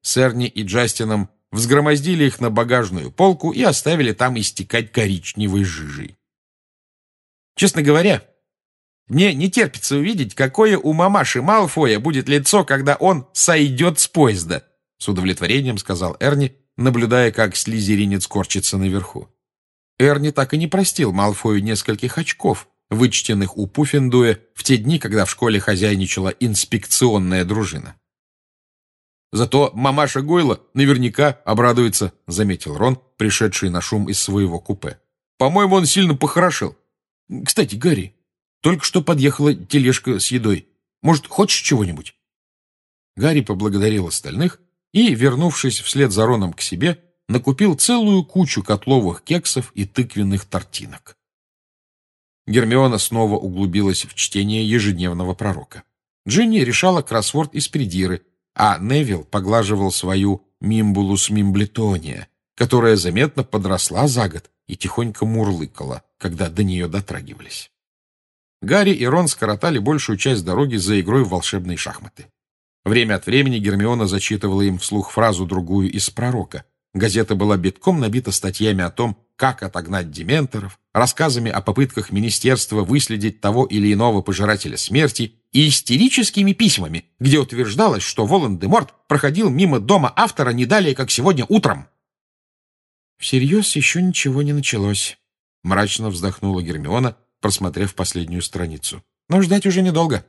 с Эрни и Джастином взгромоздили их на багажную полку и оставили там истекать коричневой жижей. Честно говоря, мне не терпится увидеть, какое у мамаши Малфоя будет лицо, когда он сойдет с поезда, с удовлетворением сказал Эрни, наблюдая, как слизеринец корчится наверху. Эрни так и не простил Малфою нескольких очков, вычтенных у Пуффендуя в те дни, когда в школе хозяйничала инспекционная дружина. «Зато мамаша Гойла наверняка обрадуется», — заметил Рон, пришедший на шум из своего купе. «По-моему, он сильно похорошел. Кстати, Гарри, только что подъехала тележка с едой. Может, хочешь чего-нибудь?» Гарри поблагодарил остальных и, вернувшись вслед за Роном к себе, накупил целую кучу котловых кексов и тыквенных тортинок. Гермиона снова углубилась в чтение ежедневного пророка. Джинни решала кроссворд из придиры, а Невилл поглаживал свою мимбулус мимблетония, которая заметно подросла за год и тихонько мурлыкала, когда до нее дотрагивались. Гарри и Рон скоротали большую часть дороги за игрой в волшебные шахматы. Время от времени Гермиона зачитывала им вслух фразу-другую из пророка. Газета была битком набита статьями о том, как отогнать дементоров, рассказами о попытках министерства выследить того или иного пожирателя смерти и истерическими письмами, где утверждалось, что Волан-де-Морт проходил мимо дома автора не далее, как сегодня утром. «Всерьез еще ничего не началось», — мрачно вздохнула Гермиона, просмотрев последнюю страницу. «Но ждать уже недолго».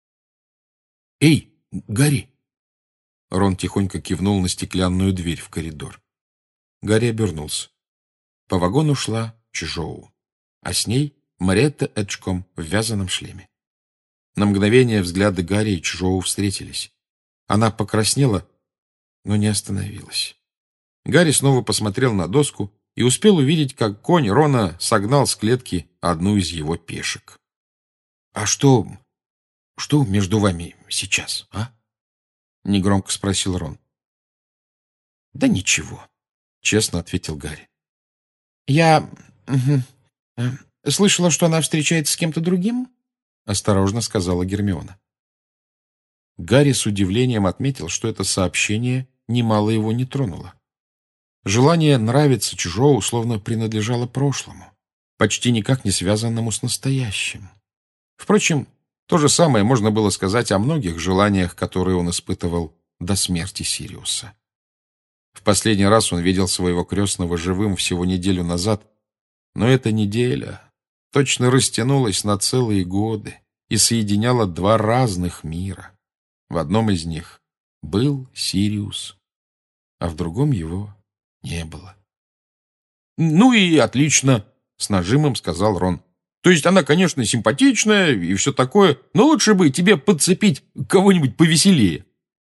«Эй, Гарри!» Рон тихонько кивнул на стеклянную дверь в коридор. Гарри обернулся. По вагону шла Чжоу, а с ней Маретта Эджком в вязаном шлеме. На мгновение взгляды Гарри и Чжоу встретились. Она покраснела, но не остановилась. Гарри снова посмотрел на доску и успел увидеть, как конь Рона согнал с клетки одну из его пешек. — А что... что между вами сейчас, а? — негромко спросил Рон. — Да ничего, — честно ответил Гарри. — Я... слышала, что она встречается с кем-то другим? — осторожно сказала Гермиона. Гарри с удивлением отметил, что это сообщение немало его не тронуло. Желание нравиться Чжоу словно принадлежало прошлому, почти никак не связанному с настоящим. Впрочем, то же самое можно было сказать о многих желаниях, которые он испытывал до смерти Сириуса. В последний раз он видел своего крестного живым всего неделю назад, но эта неделя точно растянулась на целые годы и соединяла два разных мира. В одном из них был Сириус, а в другом его не было. — Ну и отлично, — с нажимом сказал Рон. — То есть она, конечно, симпатичная и все такое, но лучше бы тебе подцепить кого-нибудь повеселее.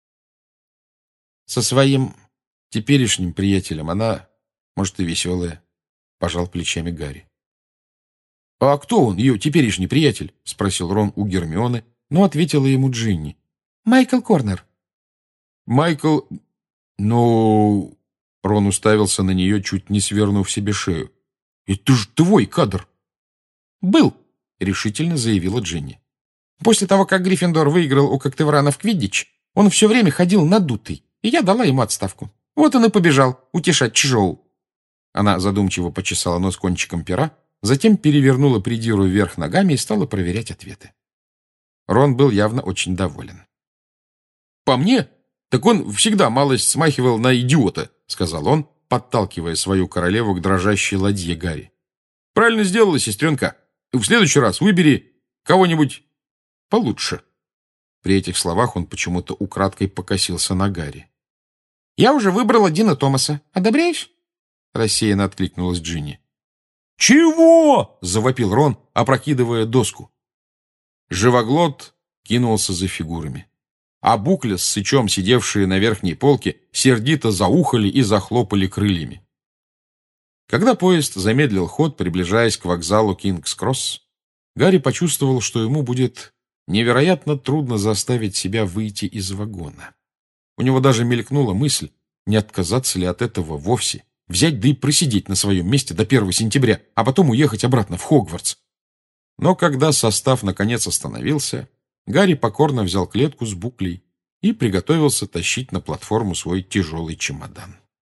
Со своим теперешним приятелем она, может, и веселая, — пожал плечами Гарри. — А кто он, ее теперешний приятель? — спросил Рон у Гермионы, но ответила ему Джинни. — Майкл Корнер. — Майкл... Ну... Рон уставился на нее, чуть не свернув себе шею. — Это ж твой кадр! — Был, — решительно заявила Джинни. После того, как Гриффиндор выиграл у Коктеврана в Квиддич, он все время ходил надутый, и я дала ему отставку. Вот он и побежал утешать Чжоу. Она задумчиво почесала нос кончиком пера, затем перевернула придиру вверх ногами и стала проверять ответы. Рон был явно очень доволен. — По мне, так он всегда малость смахивал на идиота, — сказал он, подталкивая свою королеву к дрожащей ладье Гарри. — Правильно сделала, сестренка. В следующий раз выбери кого-нибудь получше. При этих словах он почему-то украдкой покосился на Гарри. — Я уже выбрала Дина Томаса. Одобряешь? — рассеянно откликнулась Джинни. — Чего? — завопил Рон, опрокидывая доску. Живоглот кинулся за фигурами. А Букля с Сычом, сидевшие на верхней полке, сердито заухали и захлопали крыльями. Когда поезд замедлил ход, приближаясь к вокзалу Кингс-Кросс, Гарри почувствовал, что ему будет невероятно трудно заставить себя выйти из вагона. У него даже мелькнула мысль, не отказаться ли от этого вовсе, взять да и просидеть на своем месте до первого сентября, а потом уехать обратно в Хогвартс. Но когда состав наконец остановился, Гарри покорно взял клетку с Буклей и приготовился тащить на платформу свой тяжелый чемодан.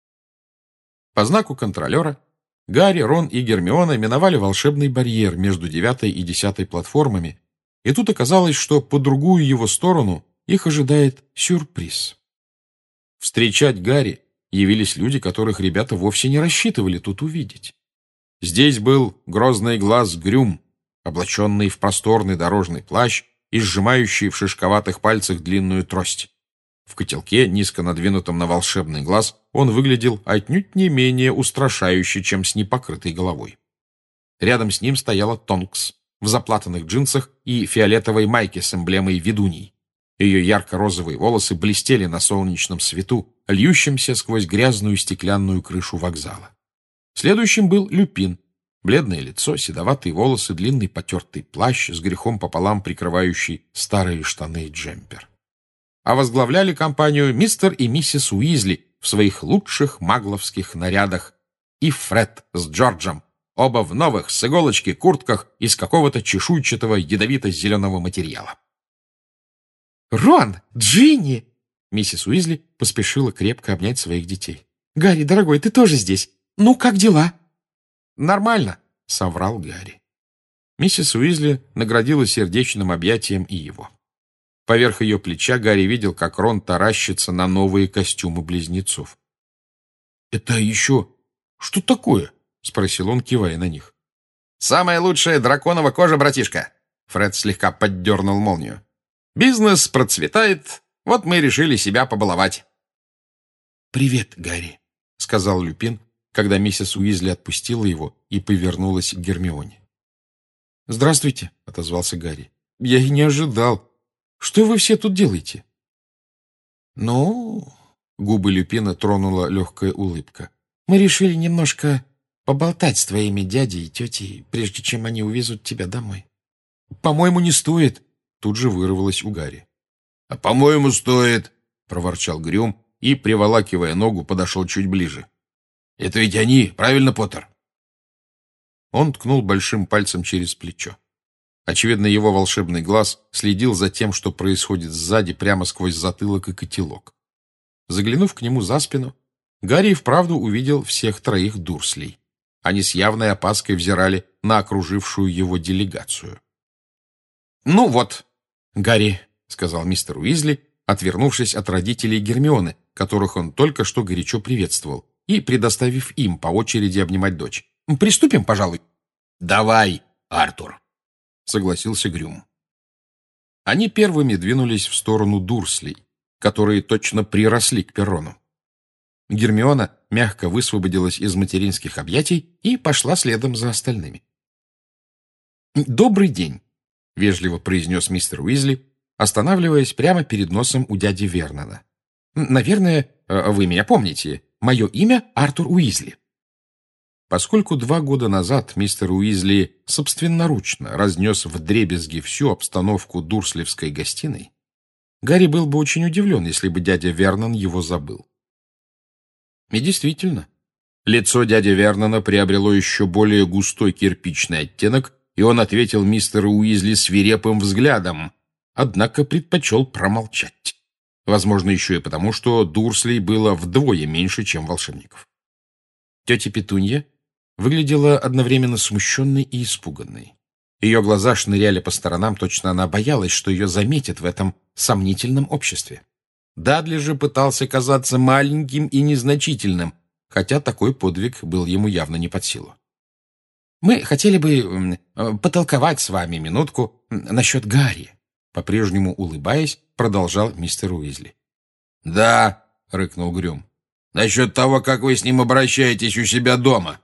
По знаку контролера Гарри, Рон и Гермиона миновали волшебный барьер между девятой и десятой платформами, и тут оказалось, что по другую его сторону их ожидает сюрприз. Встречать Гарри явились люди, которых ребята вовсе не рассчитывали тут увидеть. Здесь был грозный глаз Грюм, облаченный в просторный дорожный плащ и сжимающий в шишковатых пальцах длинную трость. В котелке, низко надвинутом на волшебный глаз, он выглядел отнюдь не менее устрашающе, чем с непокрытой головой. Рядом с ним стояла Тонкс в заплатанных джинсах и фиолетовой майке с эмблемой ведуньи. Ее ярко-розовые волосы блестели на солнечном свету, льющемся сквозь грязную стеклянную крышу вокзала. Следующим был Люпин. Бледное лицо, седоватые волосы, длинный потертый плащ, с грехом пополам прикрывающий старые штаны и джемпер. А возглавляли компанию мистер и миссис Уизли в своих лучших магловских нарядах и Фред с Джорджем, оба в новых с иголочки куртках из какого-то чешуйчатого ядовито-зеленого материала. «Рон! Джинни!» Миссис Уизли поспешила крепко обнять своих детей. «Гарри, дорогой, ты тоже здесь. Ну, как дела?» «Нормально», — соврал Гарри. Миссис Уизли наградила сердечным объятием и его. Поверх ее плеча Гарри видел, как Рон таращится на новые костюмы близнецов. «Это еще что такое?» — спросил он, кивая на них. «Самая лучшая драконова кожа, братишка!» Фред слегка поддернул молнию. «Бизнес процветает, вот мы решили себя побаловать». «Привет, Гарри», — сказал Люпин, когда миссис Уизли отпустила его и повернулась к Гермионе. «Здравствуйте», — отозвался Гарри. «Я и не ожидал. Что вы все тут делаете?» «Ну...» — губы Люпина тронула легкая улыбка. «Мы решили немножко поболтать с твоими дядей и тетей, прежде чем они увезут тебя домой». «По-моему, не стоит», — тут же вырвалось у Гарри. «А по-моему, стоит», — проворчал Грюм и, приволакивая ногу, подошел чуть ближе. «Это ведь они, правильно, Поттер?» Он ткнул большим пальцем через плечо. Очевидно, его волшебный глаз следил за тем, что происходит сзади, прямо сквозь затылок и котелок. Заглянув к нему за спину, Гарри вправду увидел всех троих Дурслей. Они с явной опаской взирали на окружившую его делегацию. «Ну вот, Гарри», — сказал мистер Уизли, отвернувшись от родителей Гермионы, которых он только что горячо приветствовал, и предоставив им по очереди обнимать дочь. «Приступим, пожалуй». «Давай, Артур», — согласился Грюм. Они первыми двинулись в сторону Дурслей, которые точно приросли к перрону. Гермиона мягко высвободилась из материнских объятий и пошла следом за остальными. «Добрый день», — вежливо произнес мистер Уизли, останавливаясь прямо перед носом у дяди Вернона. «Наверное, вы меня помните. Мое имя Артур Уизли». Поскольку два года назад мистер Уизли собственноручно разнес вдребезги всю обстановку дурслевской гостиной, Гарри был бы очень удивлен, если бы дядя Вернон его забыл. И действительно, лицо дяди Вернона приобрело еще более густой кирпичный оттенок, и он ответил мистеру Уизли свирепым взглядом, однако предпочел промолчать. Возможно, еще и потому, что Дурслей было вдвое меньше, чем волшебников. Тетя Петунья выглядела одновременно смущенной и испуганной. Ее глаза шныряли по сторонам, точно она боялась, что ее заметят в этом сомнительном обществе. Дадли же пытался казаться маленьким и незначительным, хотя такой подвиг был ему явно не под силу. «Мы хотели бы потолковать с вами минутку насчет Гарри», по-прежнему улыбаясь, продолжал мистер Уизли. «Да», — рыкнул Грюм, — «насчет того, как вы с ним обращаетесь у себя дома».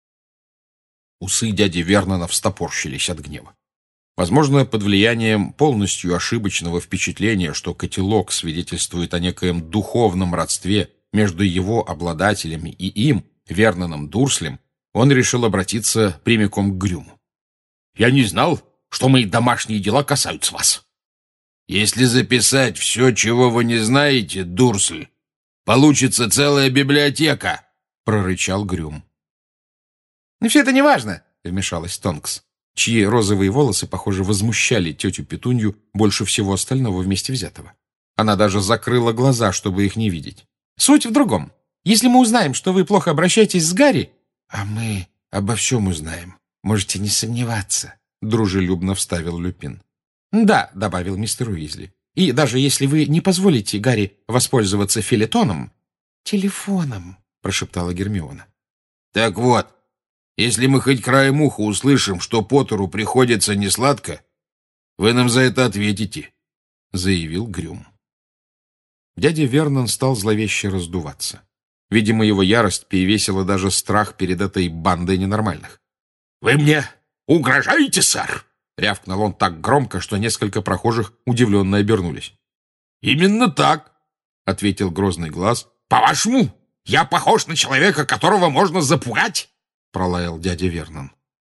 Усы дяди Вернона встопорщились от гнева. Возможно, под влиянием полностью ошибочного впечатления, что котелок свидетельствует о некоем духовном родстве между его обладателями и им, Верноном Дурслем, он решил обратиться прямиком к Грюму. «Я не знал, что мои домашние дела касаются вас». «Если записать все, чего вы не знаете, Дурсль, получится целая библиотека», — прорычал Грюм. «Ну, все это не важно», — вмешалась Тонкс, чьи розовые волосы, похоже, возмущали тетю Петунью больше всего остального вместе взятого. Она даже закрыла глаза, чтобы их не видеть. «Суть в другом. Если мы узнаем, что вы плохо обращаетесь с Гарри...» «А мы обо всем узнаем. Можете не сомневаться», — дружелюбно вставил Люпин. «Да», — добавил мистер Уизли. «И даже если вы не позволите Гарри воспользоваться филетоном...» «Телефоном», — прошептала Гермиона. «Так вот, если мы хоть краем уха услышим, что Поттеру приходится несладко, вы нам за это ответите», — заявил Грюм. Дядя Вернон стал зловеще раздуваться. Видимо, его ярость перевесила даже страх перед этой бандой ненормальных. «Вы мне угрожаете, сэр?» — рявкнул он так громко, что несколько прохожих удивленно обернулись. «Именно так», — ответил грозный глаз. «По-вашему, я похож на человека, которого можно запугать?» — пролаял дядя Вернон.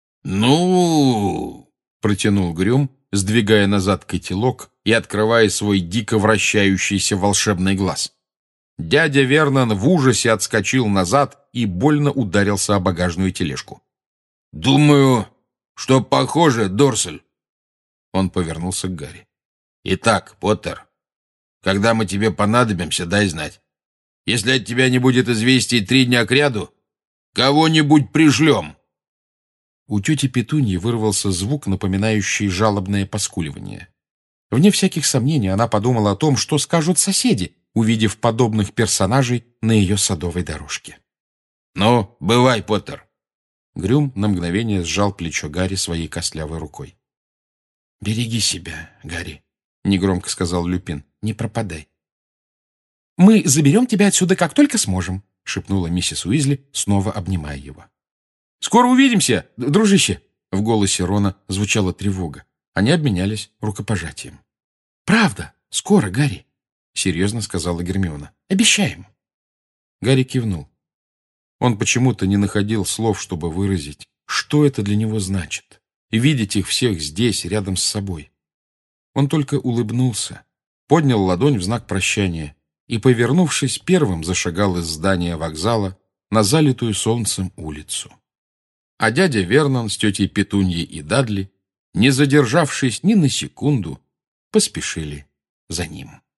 «Ну...» — протянул Грюм, сдвигая назад котелок и открывая свой дико вращающийся волшебный глаз. Дядя Вернон в ужасе отскочил назад и больно ударился о багажную тележку. «Думаю, что похоже, Дорсель». Он повернулся к Гарри. «Итак, Поттер, когда мы тебе понадобимся, дай знать. Если от тебя не будет известий три дня кряду, кого-нибудь пришлем». У тети Петуньи вырвался звук, напоминающий жалобное поскуливание. Вне всяких сомнений она подумала о том, что скажут соседи, увидев подобных персонажей на ее садовой дорожке. «Ну, бывай, Поттер». Грюм на мгновение сжал плечо Гарри своей костлявой рукой. «Береги себя, Гарри», — негромко сказал Люпин. «Не пропадай». «Мы заберем тебя отсюда, как только сможем», — шепнула миссис Уизли, снова обнимая его. «Скоро увидимся, дружище!» В голосе Рона звучала тревога. Они обменялись рукопожатием. «Правда, скоро, Гарри», — серьезно сказала Гермиона. «Обещаем». Гарри кивнул. Он почему-то не находил слов, чтобы выразить, что это для него значит, и видеть их всех здесь, рядом с собой. Он только улыбнулся, поднял ладонь в знак прощания и, повернувшись, первым зашагал из здания вокзала на залитую солнцем улицу. А дядя Вернон с тетей Петуньей и Дадли, не задержавшись ни на секунду, поспешили за ним.